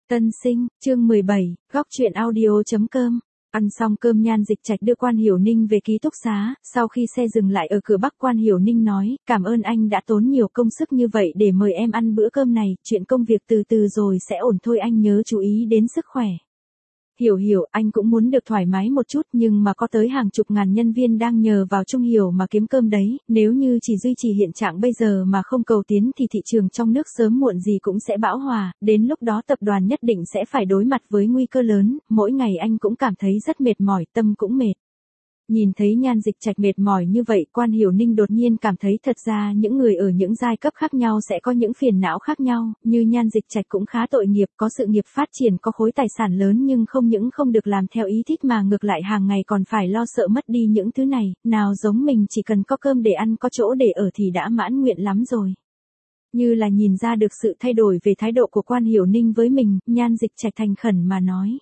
Tân sinh, chương 17, góc truyện audio.com. Ăn xong cơm Nhan Dịch Trạch đưa Quan Hiểu Ninh về ký túc xá, sau khi xe dừng lại ở cửa Bắc Quan Hiểu Ninh nói, cảm ơn anh đã tốn nhiều công sức như vậy để mời em ăn bữa cơm này, chuyện công việc từ từ rồi sẽ ổn thôi, anh nhớ chú ý đến sức khỏe. Hiểu, anh cũng muốn được thoải mái một chút nhưng mà có tới hàng chục ngàn nhân viên đang nhờ vào Trung Hiểu mà kiếm cơm đấy, nếu như chỉ duy trì hiện trạng bây giờ mà không cầu tiến thì thị trường trong nước sớm muộn gì cũng sẽ bão hòa, đến lúc đó tập đoàn nhất định sẽ phải đối mặt với nguy cơ lớn, mỗi ngày anh cũng cảm thấy rất mệt mỏi, tâm cũng mệt. Nhìn thấy Nhan Dịch Trạch mệt mỏi như vậy, Quan Hiểu Ninh đột nhiên cảm thấy thật ra những người ở những giai cấp khác nhau sẽ có những phiền não khác nhau, như Nhan Dịch Trạch cũng khá tội nghiệp, có sự nghiệp phát triển, có khối tài sản lớn nhưng không những không được làm theo ý thích mà ngược lại hàng ngày còn phải lo sợ mất đi những thứ này, nào giống mình chỉ cần có cơm để ăn, có chỗ để ở thì đã mãn nguyện lắm rồi. Như là nhìn ra được sự thay đổi về thái độ của Quan Hiểu Ninh với mình, Nhan Dịch Trạch thành khẩn mà nói.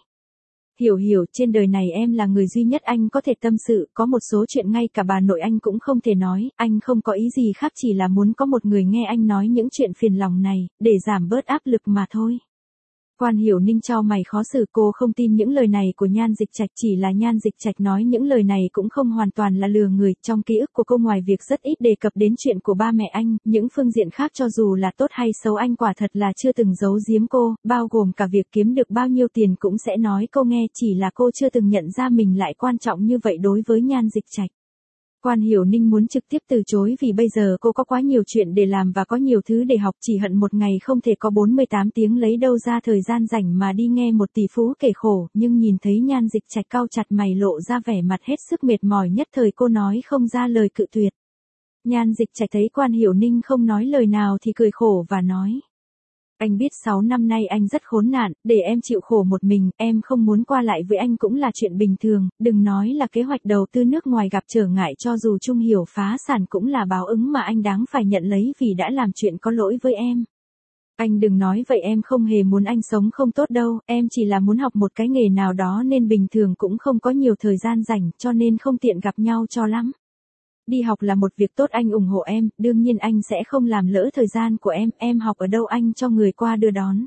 Hiểu, trên đời này em là người duy nhất anh có thể tâm sự, có một số chuyện ngay cả bà nội anh cũng không thể nói, anh không có ý gì khác, chỉ là muốn có một người nghe anh nói những chuyện phiền lòng này, để giảm bớt áp lực mà thôi. Quan Hiểu Ninh chau mày khó xử, cô không tin những lời này của Nhan Dịch Trạch, chỉ là Nhan Dịch Trạch nói những lời này cũng không hoàn toàn là lừa người, trong ký ức của cô ngoài việc rất ít đề cập đến chuyện của ba mẹ anh, những phương diện khác cho dù là tốt hay xấu anh quả thật là chưa từng giấu giếm cô, bao gồm cả việc kiếm được bao nhiêu tiền cũng sẽ nói cô nghe, chỉ là cô chưa từng nhận ra mình lại quan trọng như vậy đối với Nhan Dịch Trạch. Quan Hiểu Ninh muốn trực tiếp từ chối vì bây giờ cô có quá nhiều chuyện để làm và có nhiều thứ để học, chỉ hận một ngày không thể có 48 tiếng lấy đâu ra thời gian rảnh mà đi nghe một tỷ phú kể khổ, nhưng nhìn thấy Nhan Dịch Trạch cau chặt mày lộ ra vẻ mặt hết sức mệt mỏi, nhất thời cô nói không ra lời cự tuyệt. Nhan Dịch Trạch thấy Quan Hiểu Ninh không nói lời nào thì cười khổ và nói. Anh biết 6 năm nay anh rất khốn nạn, để em chịu khổ một mình, em không muốn qua lại với anh cũng là chuyện bình thường, đừng nói là kế hoạch đầu tư nước ngoài gặp trở ngại, cho dù Trung Hiểu phá sản cũng là báo ứng mà anh đáng phải nhận lấy vì đã làm chuyện có lỗi với em. Anh đừng nói vậy, em không hề muốn anh sống không tốt đâu, em chỉ là muốn học một cái nghề nào đó nên bình thường cũng không có nhiều thời gian rảnh cho nên không tiện gặp nhau cho lắm. Đi học là một việc tốt, anh ủng hộ em, đương nhiên anh sẽ không làm lỡ thời gian của em học ở đâu anh cho người qua đưa đón.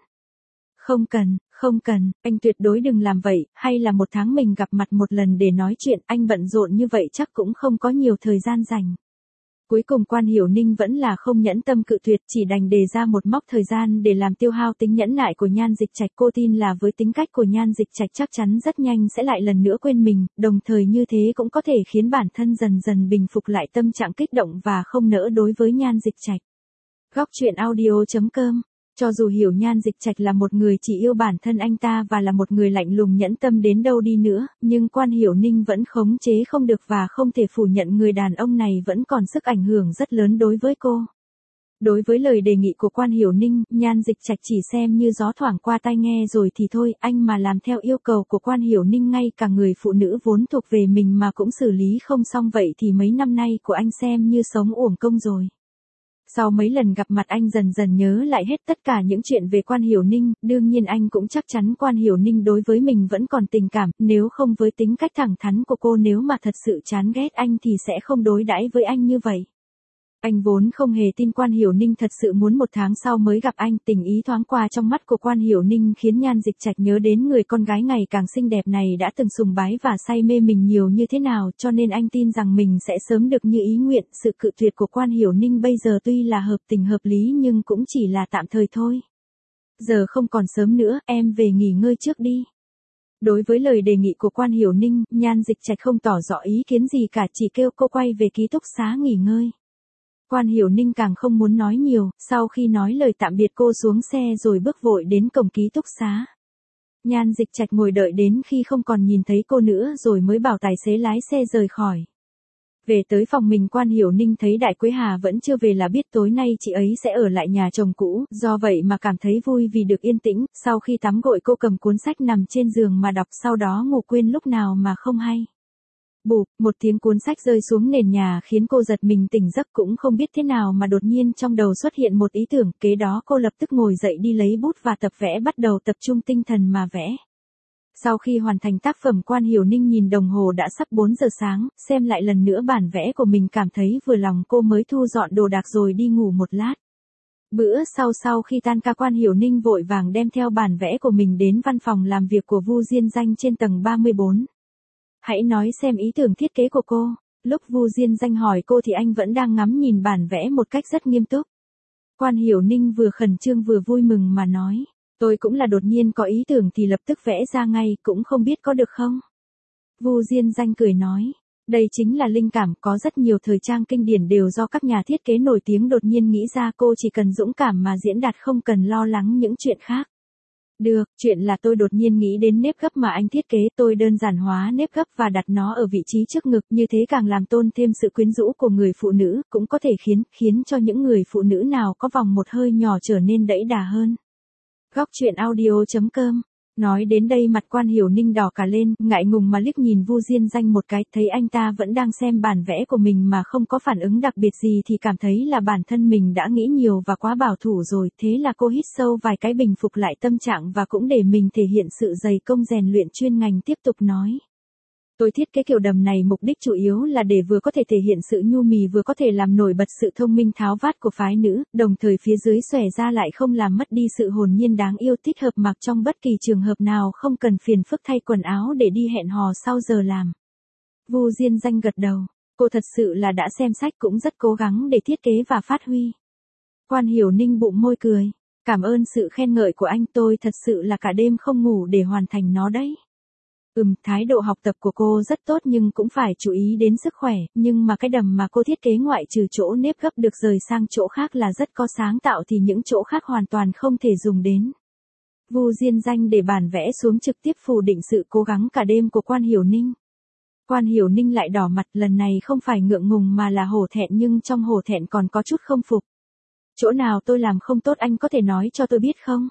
Không cần, anh tuyệt đối đừng làm vậy, hay là một tháng mình gặp mặt một lần để nói chuyện, anh bận rộn như vậy chắc cũng không có nhiều thời gian rảnh. Cuối cùng Quan Hiểu Ninh vẫn là không nhẫn tâm cự tuyệt, chỉ đành đề ra một mốc thời gian để làm tiêu hao tính nhẫn nại của Nhan Dịch Trạch. Cô tin là với tính cách của Nhan Dịch Trạch chắc chắn rất nhanh sẽ lại lần nữa quên mình, đồng thời như thế cũng có thể khiến bản thân dần dần bình phục lại tâm trạng kích động và không nỡ đối với Nhan Dịch Trạch. Góc truyện audio.com. Cho dù hiểu Nhan Dịch Trạch là một người chỉ yêu bản thân anh ta và là một người lạnh lùng nhẫn tâm đến đâu đi nữa, nhưng Quan Hiểu Ninh vẫn khống chế không được và không thể phủ nhận người đàn ông này vẫn còn sức ảnh hưởng rất lớn đối với cô. Đối với lời đề nghị của Quan Hiểu Ninh, Nhan Dịch Trạch chỉ xem như gió thoảng qua tai nghe rồi thì thôi, anh mà làm theo yêu cầu của Quan Hiểu Ninh ngay cả người phụ nữ vốn thuộc về mình mà cũng xử lý không xong vậy thì mấy năm nay của anh xem như sống uổng công rồi. Sau mấy lần gặp mặt anh dần dần nhớ lại hết tất cả những chuyện về Quan Hiểu Ninh, đương nhiên anh cũng chắc chắn Quan Hiểu Ninh đối với mình vẫn còn tình cảm, nếu không với tính cách thẳng thắn của cô, nếu mà thật sự chán ghét anh thì sẽ không đối đãi với anh như vậy. Anh vốn không hề tin Quan Hiểu Ninh thật sự muốn một tháng sau mới gặp anh, tình ý thoáng qua trong mắt của Quan Hiểu Ninh khiến Nhan Dịch Trạch nhớ đến người con gái ngày càng xinh đẹp này đã từng sùng bái và say mê mình nhiều như thế nào, cho nên anh tin rằng mình sẽ sớm được như ý nguyện. Sự cự tuyệt của Quan Hiểu Ninh bây giờ tuy là hợp tình hợp lý nhưng cũng chỉ là tạm thời thôi. Giờ không còn sớm nữa, em về nghỉ ngơi trước đi. Đối với lời đề nghị của Quan Hiểu Ninh, Nhan Dịch Trạch không tỏ rõ ý kiến gì cả, chỉ kêu cô quay về ký túc xá nghỉ ngơi. Quan Hiểu Ninh càng không muốn nói nhiều, sau khi nói lời tạm biệt cô xuống xe rồi bước vội đến cổng ký túc xá. Nhan Dịch Trạch ngồi đợi đến khi không còn nhìn thấy cô nữa rồi mới bảo tài xế lái xe rời khỏi. Về tới phòng mình, Quan Hiểu Ninh thấy Đại Quế Hà vẫn chưa về là biết tối nay chị ấy sẽ ở lại nhà chồng cũ, do vậy mà cảm thấy vui vì được yên tĩnh, sau khi tắm gội cô cầm cuốn sách nằm trên giường mà đọc, sau đó ngủ quên lúc nào mà không hay. Bụp, một tiếng cuốn sách rơi xuống nền nhà khiến cô giật mình tỉnh giấc, cũng không biết thế nào mà đột nhiên trong đầu xuất hiện một ý tưởng, kế đó cô lập tức ngồi dậy đi lấy bút và tập vẽ, bắt đầu tập trung tinh thần mà vẽ. Sau khi hoàn thành tác phẩm, Quan Hiểu Ninh nhìn đồng hồ đã sắp 4 giờ sáng, xem lại lần nữa bản vẽ của mình cảm thấy vừa lòng, cô mới thu dọn đồ đạc rồi đi ngủ một lát. Bữa sau khi tan ca Quan Hiểu Ninh vội vàng đem theo bản vẽ của mình đến văn phòng làm việc của Vu Diên Danh trên tầng 34. Hãy nói xem ý tưởng thiết kế của cô. Lúc Vu Diên Danh hỏi cô thì anh vẫn đang ngắm nhìn bản vẽ một cách rất nghiêm túc. Quan Hiểu Ninh vừa khẩn trương vừa vui mừng mà nói. Tôi cũng là đột nhiên có ý tưởng thì lập tức vẽ ra ngay, cũng không biết có được không? Vu Diên Danh cười nói. Đây chính là linh cảm, có rất nhiều thời trang kinh điển đều do các nhà thiết kế nổi tiếng đột nhiên nghĩ ra, cô chỉ cần dũng cảm mà diễn đạt, không cần lo lắng những chuyện khác. Được, chuyện là tôi đột nhiên nghĩ đến nếp gấp mà anh thiết kế, tôi đơn giản hóa nếp gấp và đặt nó ở vị trí trước ngực, như thế càng làm tôn thêm sự quyến rũ của người phụ nữ, cũng có thể khiến cho những người phụ nữ nào có vòng một hơi nhỏ trở nên đẫy đà hơn. Góc truyện audio.com. Nói đến đây mặt Quan Hiểu Ninh đỏ cả lên, ngại ngùng mà liếc nhìn Vu Diên Danh một cái, thấy anh ta vẫn đang xem bản vẽ của mình mà không có phản ứng đặc biệt gì thì cảm thấy là bản thân mình đã nghĩ nhiều và quá bảo thủ rồi, thế là cô hít sâu vài cái bình phục lại tâm trạng và cũng để mình thể hiện sự dày công rèn luyện chuyên ngành, tiếp tục nói. Tôi thiết kế kiểu đầm này mục đích chủ yếu là để vừa có thể thể hiện sự nhu mì vừa có thể làm nổi bật sự thông minh tháo vát của phái nữ, đồng thời phía dưới xòe ra lại không làm mất đi sự hồn nhiên đáng yêu, thích hợp mặc trong bất kỳ trường hợp nào, không cần phiền phức thay quần áo để đi hẹn hò sau giờ làm. Vu Diên Danh gật đầu, cô thật sự là đã xem sách, cũng rất cố gắng để thiết kế và phát huy. Quan Hiểu Ninh bụng môi cười, cảm ơn sự khen ngợi của anh, tôi thật sự là cả đêm không ngủ để hoàn thành nó đấy. Thái độ học tập của cô rất tốt nhưng cũng phải chú ý đến sức khỏe, nhưng mà cái đầm mà cô thiết kế ngoại trừ chỗ nếp gấp được rời sang chỗ khác là rất có sáng tạo thì những chỗ khác hoàn toàn không thể dùng đến. Vu Diên Danh để bản vẽ xuống trực tiếp phủ định sự cố gắng cả đêm của Quan Hiểu Ninh. Quan Hiểu Ninh lại đỏ mặt, lần này không phải ngượng ngùng mà là hổ thẹn, nhưng trong hổ thẹn còn có chút không phục. Chỗ nào tôi làm không tốt anh có thể nói cho tôi biết không?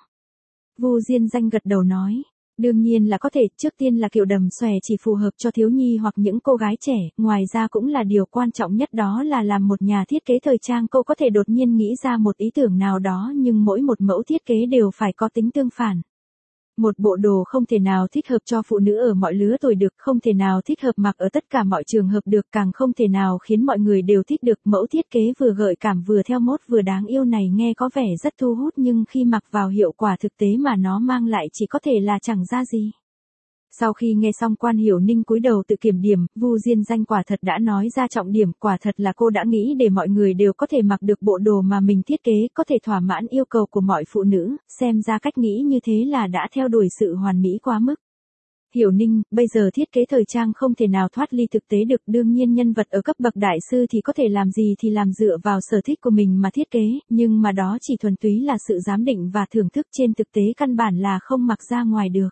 Vu Diên Danh gật đầu nói. Đương nhiên là có thể, trước tiên là kiểu đầm xòe chỉ phù hợp cho thiếu nhi hoặc những cô gái trẻ, ngoài ra cũng là điều quan trọng nhất đó là làm một nhà thiết kế thời trang, cô có thể đột nhiên nghĩ ra một ý tưởng nào đó nhưng mỗi một mẫu thiết kế đều phải có tính tương phản. Một bộ đồ không thể nào thích hợp cho phụ nữ ở mọi lứa tuổi được, không thể nào thích hợp mặc ở tất cả mọi trường hợp được, càng không thể nào khiến mọi người đều thích được. Mẫu thiết kế vừa gợi cảm vừa theo mốt vừa đáng yêu này nghe có vẻ rất thu hút nhưng khi mặc vào hiệu quả thực tế mà nó mang lại chỉ có thể là chẳng ra gì. Sau khi nghe xong Quan Hiểu Ninh cúi đầu tự kiểm điểm, Vu Diên Danh quả thật đã nói ra trọng điểm, quả thật là cô đã nghĩ để mọi người đều có thể mặc được bộ đồ mà mình thiết kế, có thể thỏa mãn yêu cầu của mọi phụ nữ, xem ra cách nghĩ như thế là đã theo đuổi sự hoàn mỹ quá mức. Hiểu Ninh, bây giờ thiết kế thời trang không thể nào thoát ly thực tế được, đương nhiên nhân vật ở cấp bậc đại sư thì có thể làm gì thì làm dựa vào sở thích của mình mà thiết kế, nhưng mà đó chỉ thuần túy là sự giám định và thưởng thức, trên thực tế căn bản là không mặc ra ngoài được.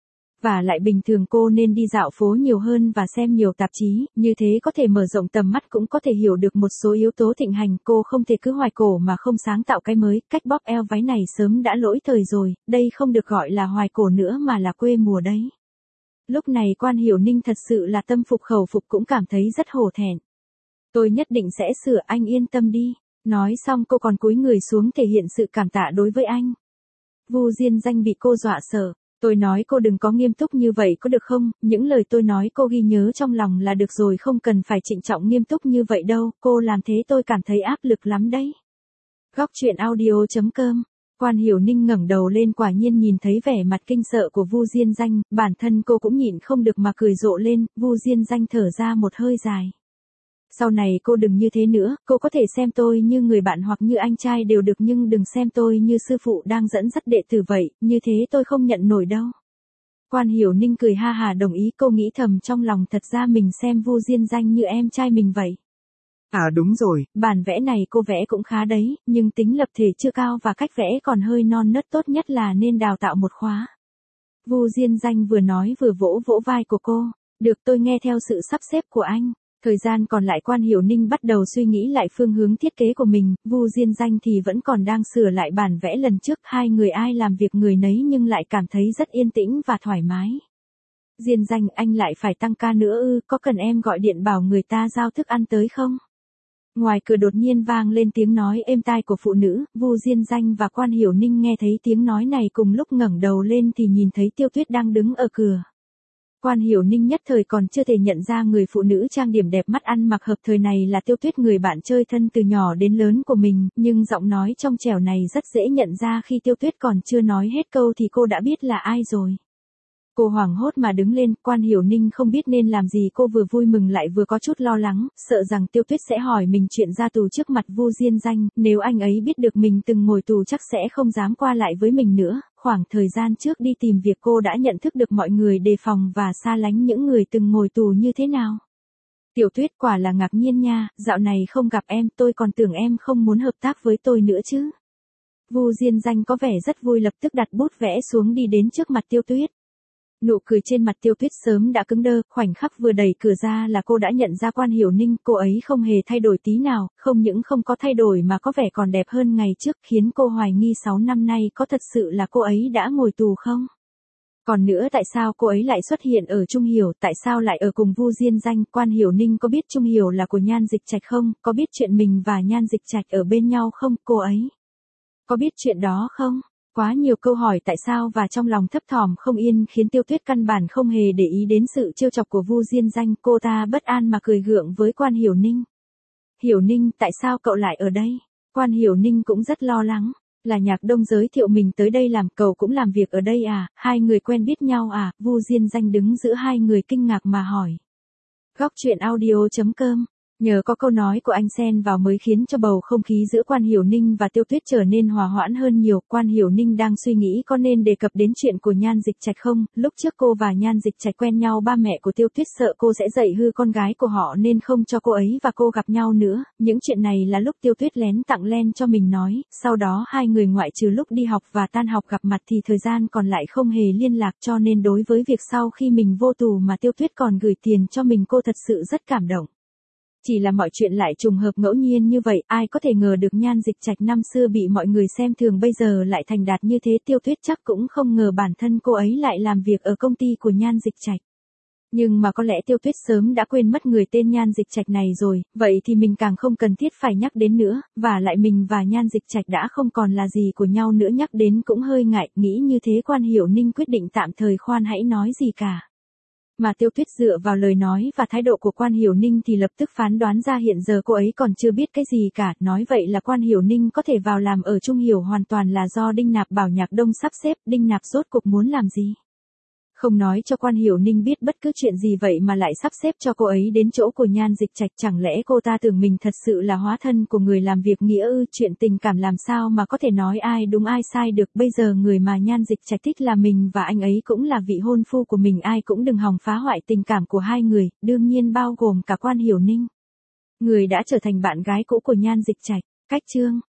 Và lại bình thường cô nên đi dạo phố nhiều hơn và xem nhiều tạp chí, như thế có thể mở rộng tầm mắt, cũng có thể hiểu được một số yếu tố thịnh hành, cô không thể cứ hoài cổ mà không sáng tạo cái mới, cách bóp eo váy này sớm đã lỗi thời rồi, đây không được gọi là hoài cổ nữa mà là quê mùa đấy. Lúc này Quan Hiểu Ninh thật sự là tâm phục khẩu phục, cũng cảm thấy rất hổ thẹn. Tôi nhất định sẽ sửa, anh yên tâm đi. Nói xong cô còn cúi người xuống thể hiện sự cảm tạ đối với anh. Vu Diên Danh bị cô dọa sợ. Tôi nói cô đừng có nghiêm túc như vậy có được không, những lời tôi nói cô ghi nhớ trong lòng là được rồi, không cần phải trịnh trọng nghiêm túc như vậy đâu, cô làm thế tôi cảm thấy áp lực lắm đấy. Góc truyện audio.com. Quan Hiểu Ninh ngẩng đầu lên, quả nhiên nhìn thấy vẻ mặt kinh sợ của Vu Diên Danh, bản thân cô cũng nhịn không được mà cười rộ lên. Vu Diên Danh thở ra một hơi dài. Sau này cô đừng như thế nữa, cô có thể xem tôi như người bạn hoặc như anh trai đều được, nhưng đừng xem tôi như sư phụ đang dẫn dắt đệ tử vậy, như thế tôi không nhận nổi đâu. Quan Hiểu Ninh cười ha hà đồng ý, cô nghĩ thầm trong lòng thật ra mình xem Vu Diên Danh như em trai mình vậy. À đúng rồi, bản vẽ này cô vẽ cũng khá đấy, nhưng tính lập thể chưa cao và cách vẽ còn hơi non nớt, tốt nhất là nên đào tạo một khóa. Vu Diên Danh vừa nói vừa vỗ vỗ vai của cô, được, tôi nghe theo sự sắp xếp của anh. Thời gian còn lại Quan Hiểu Ninh bắt đầu suy nghĩ lại phương hướng thiết kế của mình, Vu Diên Danh thì vẫn còn đang sửa lại bản vẽ lần trước, hai người ai làm việc người nấy nhưng lại cảm thấy rất yên tĩnh và thoải mái. Diên Danh, anh lại phải tăng ca nữa ư, có cần em gọi điện bảo người ta giao thức ăn tới không? Ngoài cửa đột nhiên vang lên tiếng nói êm tai của phụ nữ, Vu Diên Danh và Quan Hiểu Ninh nghe thấy tiếng nói này cùng lúc ngẩng đầu lên thì nhìn thấy Tiêu Tuyết đang đứng ở cửa. Quan Hiểu Ninh nhất thời còn chưa thể nhận ra người phụ nữ trang điểm đẹp mắt ăn mặc hợp thời này là Tiêu Tuyết, người bạn chơi thân từ nhỏ đến lớn của mình, nhưng giọng nói trong trẻo này rất dễ nhận ra, khi Tiêu Tuyết còn chưa nói hết câu thì cô đã biết là ai rồi. Cô hoảng hốt mà đứng lên, Quan Hiểu Ninh không biết nên làm gì, cô vừa vui mừng lại vừa có chút lo lắng, sợ rằng Tiêu Tuyết sẽ hỏi mình chuyện ra tù trước mặt Vu Diên Danh, nếu anh ấy biết được mình từng ngồi tù chắc sẽ không dám qua lại với mình nữa. Khoảng thời gian trước đi tìm việc cô đã nhận thức được mọi người đề phòng và xa lánh những người từng ngồi tù như thế nào. Tiểu Tuyết, quả là ngạc nhiên nha, dạo này không gặp em, tôi còn tưởng em không muốn hợp tác với tôi nữa chứ. Vu Diên Danh có vẻ rất vui, lập tức đặt bút vẽ xuống đi đến trước mặt Tiêu Tuyết. Nụ cười trên mặt Tiêu Tuyết sớm đã cứng đơ, khoảnh khắc vừa đẩy cửa ra là cô đã nhận ra Quan Hiểu Ninh, cô ấy không hề thay đổi tí nào, không những không có thay đổi mà có vẻ còn đẹp hơn ngày trước, khiến cô hoài nghi 6 năm nay có thật sự là cô ấy đã ngồi tù không? Còn nữa, tại sao cô ấy lại xuất hiện ở Trung Hiểu, tại sao lại ở cùng Vu Diên Danh? Quan Hiểu Ninh có biết Trung Hiểu là của Nhan Dịch Trạch không? Có biết chuyện mình và Nhan Dịch Trạch ở bên nhau không? Cô ấy có biết chuyện đó không? Quá nhiều câu hỏi tại sao và trong lòng thấp thỏm không yên khiến Tiêu Tuyết căn bản không hề để ý đến sự trêu chọc của Vu Diên Danh, cô ta bất an mà cười gượng với Quan Hiểu Ninh. Hiểu Ninh, tại sao cậu lại ở đây? Quan Hiểu Ninh cũng rất lo lắng. Là Nhạc Đông giới thiệu mình tới đây làm, cậu cũng làm việc ở đây à? Hai người quen biết nhau à? Vu Diên Danh đứng giữa hai người kinh ngạc mà hỏi. Góc truyện audio.com. Nhờ có câu nói của anh xen vào mới khiến cho bầu không khí giữa Quan Hiểu Ninh và Tiêu Tuyết trở nên hòa hoãn hơn nhiều. Quan Hiểu Ninh đang suy nghĩ có nên đề cập đến chuyện của Nhan Dịch Trạch không. Lúc trước cô và Nhan Dịch Trạch quen nhau, ba mẹ của Tiêu Tuyết sợ cô sẽ dạy hư con gái của họ nên không cho cô ấy và cô gặp nhau nữa. Những chuyện này là lúc Tiêu Tuyết lén tặng len cho mình nói. Sau đó hai người ngoại trừ lúc đi học và tan học gặp mặt thì thời gian còn lại không hề liên lạc, cho nên đối với việc sau khi mình vô tù mà Tiêu Tuyết còn gửi tiền cho mình, cô thật sự rất cảm động. Chỉ là mọi chuyện lại trùng hợp ngẫu nhiên như vậy, ai có thể ngờ được Nhan Dịch Trạch năm xưa bị mọi người xem thường bây giờ lại thành đạt như thế. Tiêu Tuyết chắc cũng không ngờ bản thân cô ấy lại làm việc ở công ty của Nhan Dịch Trạch. Nhưng mà có lẽ Tiêu Tuyết sớm đã quên mất người tên Nhan Dịch Trạch này rồi, vậy thì mình càng không cần thiết phải nhắc đến nữa, và lại mình và Nhan Dịch Trạch đã không còn là gì của nhau nữa, nhắc đến cũng hơi ngại, nghĩ như thế Quan Hiểu Ninh quyết định tạm thời khoan hãy nói gì cả. Mà Tiêu Tuyết dựa vào lời nói và thái độ của Quan Hiểu Ninh thì lập tức phán đoán ra hiện giờ cô ấy còn chưa biết cái gì cả, nói vậy là Quan Hiểu Ninh có thể vào làm ở Trung Hiểu hoàn toàn là do Đinh Nạp bảo Nhạc Đông sắp xếp. Đinh Nạp rốt cuộc muốn làm gì? Không nói cho Quan Hiểu Ninh biết bất cứ chuyện gì vậy mà lại sắp xếp cho cô ấy đến chỗ của Nhan Dịch Trạch, chẳng lẽ cô ta tưởng mình thật sự là hóa thân của người làm việc nghĩa ư? Chuyện tình cảm làm sao mà có thể nói ai đúng ai sai được, bây giờ người mà Nhan Dịch Trạch thích là mình và anh ấy cũng là vị hôn phu của mình, ai cũng đừng hòng phá hoại tình cảm của hai người, đương nhiên bao gồm cả Quan Hiểu Ninh, người đã trở thành bạn gái cũ của Nhan Dịch Trạch. Cách chương